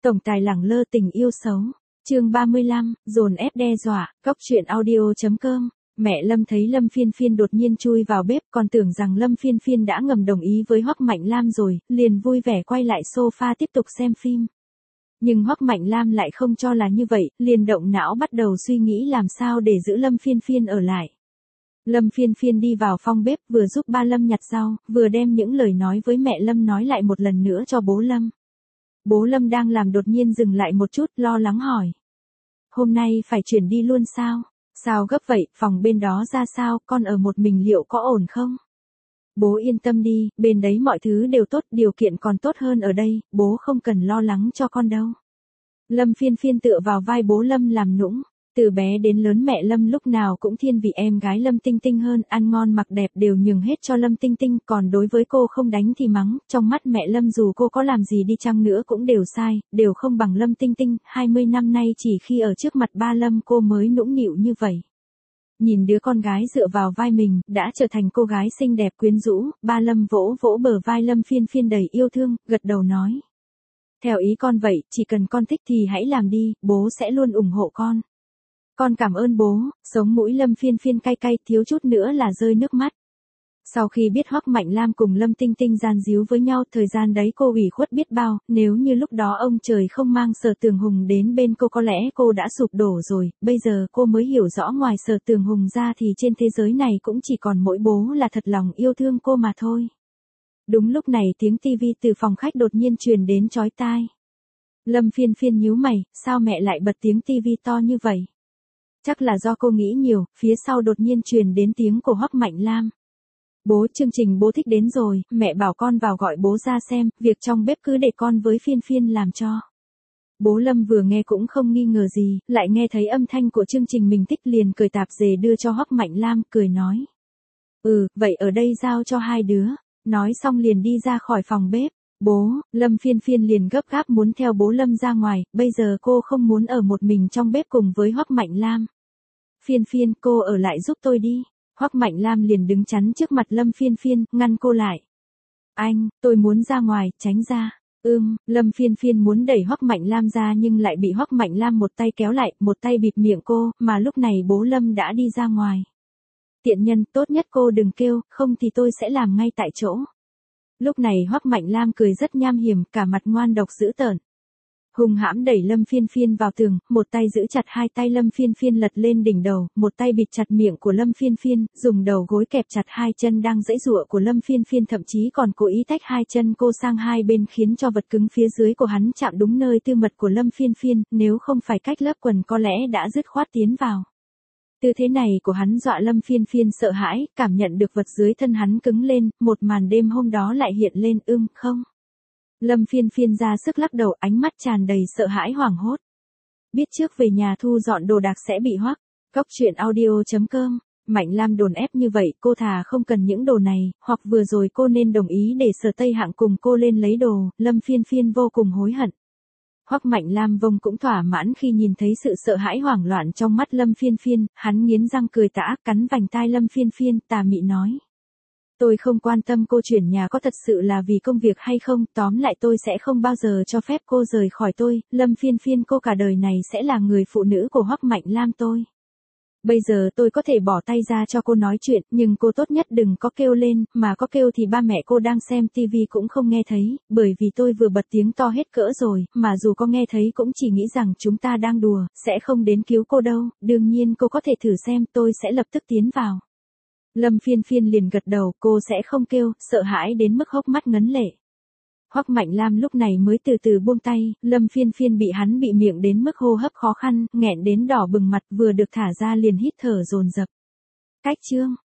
Tổng tài lẳng lơ tình yêu xấu. Chương 35, dồn ép đe dọa, góc truyện audio.com. Mẹ Lâm thấy Lâm Phiên Phiên đột nhiên chui vào bếp, còn tưởng rằng Lâm Phiên Phiên đã ngầm đồng ý với Hoắc Mạnh Lam rồi, liền vui vẻ quay lại sofa tiếp tục xem phim. Nhưng Hoắc Mạnh Lam lại không cho là như vậy, liền động não bắt đầu suy nghĩ làm sao để giữ Lâm Phiên Phiên ở lại. Lâm Phiên Phiên đi vào phòng bếp, vừa giúp ba Lâm nhặt rau, vừa đem những lời nói với mẹ Lâm nói lại một lần nữa cho bố Lâm. Bố Lâm đang làm đột nhiên dừng lại một chút, lo lắng hỏi. Hôm nay phải chuyển đi luôn sao? Sao gấp vậy, phòng bên đó ra sao, con ở một mình liệu có ổn không? Bố yên tâm đi, bên đấy mọi thứ đều tốt, điều kiện còn tốt hơn ở đây, bố không cần lo lắng cho con đâu. Lâm Phiên Phiên tựa vào vai bố Lâm làm nũng. Từ bé đến lớn mẹ Lâm lúc nào cũng thiên vị em gái Lâm Tinh Tinh hơn, ăn ngon mặc đẹp đều nhường hết cho Lâm Tinh Tinh, còn đối với cô không đánh thì mắng, trong mắt mẹ Lâm dù cô có làm gì đi chăng nữa cũng đều sai, đều không bằng Lâm Tinh Tinh, 20 năm nay chỉ khi ở trước mặt ba Lâm cô mới nũng nịu như vậy. Nhìn đứa con gái dựa vào vai mình, đã trở thành cô gái xinh đẹp quyến rũ, ba Lâm vỗ vỗ bờ vai Lâm Phiên Phiên đầy yêu thương, gật đầu nói. Theo ý con vậy, chỉ cần con thích thì hãy làm đi, bố sẽ luôn ủng hộ con. Con cảm ơn bố, sống mũi Lâm Phiên Phiên cay cay, thiếu chút nữa là rơi nước mắt. Sau khi biết Hoắc Mạnh Lam cùng Lâm Tinh Tinh gian díu với nhau, thời gian đấy cô ủy khuất biết bao, nếu như lúc đó ông trời không mang Sở Tường Hùng đến bên cô có lẽ cô đã sụp đổ rồi, bây giờ cô mới hiểu rõ ngoài Sở Tường Hùng ra thì trên thế giới này cũng chỉ còn mỗi bố là thật lòng yêu thương cô mà thôi. Đúng lúc này tiếng tivi từ phòng khách đột nhiên truyền đến chói tai. Lâm Phiên Phiên nhíu mày, sao mẹ lại bật tiếng tivi to như vậy? Chắc là do cô nghĩ nhiều, phía sau đột nhiên truyền đến tiếng của Hoắc Mạnh Lam. Bố, chương trình bố thích đến rồi, mẹ bảo con vào gọi bố ra xem, việc trong bếp cứ để con với Phiên Phiên làm cho. Bố Lâm vừa nghe cũng không nghi ngờ gì, lại nghe thấy âm thanh của chương trình mình thích liền cởi tạp dề đưa cho Hoắc Mạnh Lam, cười nói. Vậy ở đây giao cho hai đứa. Nói xong liền đi ra khỏi phòng bếp. Bố, Lâm Phiên Phiên liền gấp gáp muốn theo bố Lâm ra ngoài, bây giờ cô không muốn ở một mình trong bếp cùng với Hoắc Mạnh Lam. Phiên Phiên, cô ở lại giúp tôi đi. Hoắc Mạnh Lam liền đứng chắn trước mặt Lâm Phiên Phiên, ngăn cô lại. Anh, tôi muốn ra ngoài, tránh ra. Lâm Phiên Phiên muốn đẩy Hoắc Mạnh Lam ra nhưng lại bị Hoắc Mạnh Lam một tay kéo lại, một tay bịt miệng cô, mà lúc này bố Lâm đã đi ra ngoài. Tiện nhân, tốt nhất cô đừng kêu, không thì tôi sẽ làm ngay tại chỗ. Lúc này Hoắc Mạnh Lam cười rất nham hiểm, cả mặt ngoan độc dữ tợn. Hung hãm đẩy Lâm Phiên Phiên vào tường, một tay giữ chặt hai tay Lâm Phiên Phiên lật lên đỉnh đầu, một tay bịt chặt miệng của Lâm Phiên Phiên, dùng đầu gối kẹp chặt hai chân đang giãy giụa của Lâm Phiên Phiên, thậm chí còn cố ý tách hai chân cô sang hai bên khiến cho vật cứng phía dưới của hắn chạm đúng nơi tư mật của Lâm Phiên Phiên, nếu không phải cách lớp quần có lẽ đã dứt khoát tiến vào. Tư thế này của hắn dọa Lâm Phiên Phiên sợ hãi, cảm nhận được vật dưới thân hắn cứng lên, một màn đêm hôm đó lại hiện lên, không. Lâm Phiên Phiên ra sức lắc đầu, ánh mắt tràn đầy sợ hãi hoảng hốt. Biết trước về nhà thu dọn đồ đạc sẽ bị hoắc. Góc truyện audio.com. Mạnh Lam đồn ép như vậy, cô thà không cần những đồ này, hoặc vừa rồi cô nên đồng ý để Sở Tây Hạng cùng cô lên lấy đồ, Lâm Phiên Phiên vô cùng hối hận. Hoắc Mạnh Lam vông cũng thỏa mãn khi nhìn thấy sự sợ hãi hoảng loạn trong mắt Lâm Phiên Phiên, hắn nghiến răng cười tà ác cắn vành tai Lâm Phiên Phiên, tà mị nói. Tôi không quan tâm cô chuyển nhà có thật sự là vì công việc hay không, tóm lại tôi sẽ không bao giờ cho phép cô rời khỏi tôi, Lâm Phiên Phiên cô cả đời này sẽ là người phụ nữ của Hoắc Mạnh Lam tôi. Bây giờ tôi có thể bỏ tay ra cho cô nói chuyện, nhưng cô tốt nhất đừng có kêu lên, mà có kêu thì ba mẹ cô đang xem tivi cũng không nghe thấy, bởi vì tôi vừa bật tiếng to hết cỡ rồi, mà dù có nghe thấy cũng chỉ nghĩ rằng chúng ta đang đùa, sẽ không đến cứu cô đâu, đương nhiên cô có thể thử xem, tôi sẽ lập tức tiến vào. Lâm Phiên Phiên liền gật đầu, cô sẽ không kêu, sợ hãi đến mức hốc mắt ngấn lệ. Hoắc Mạnh Lam lúc này mới từ từ buông tay, Lâm Phiên Phiên bị hắn bị miệng đến mức hô hấp khó khăn, nghẹn đến đỏ bừng mặt, vừa được thả ra liền hít thở dồn dập. Cách chương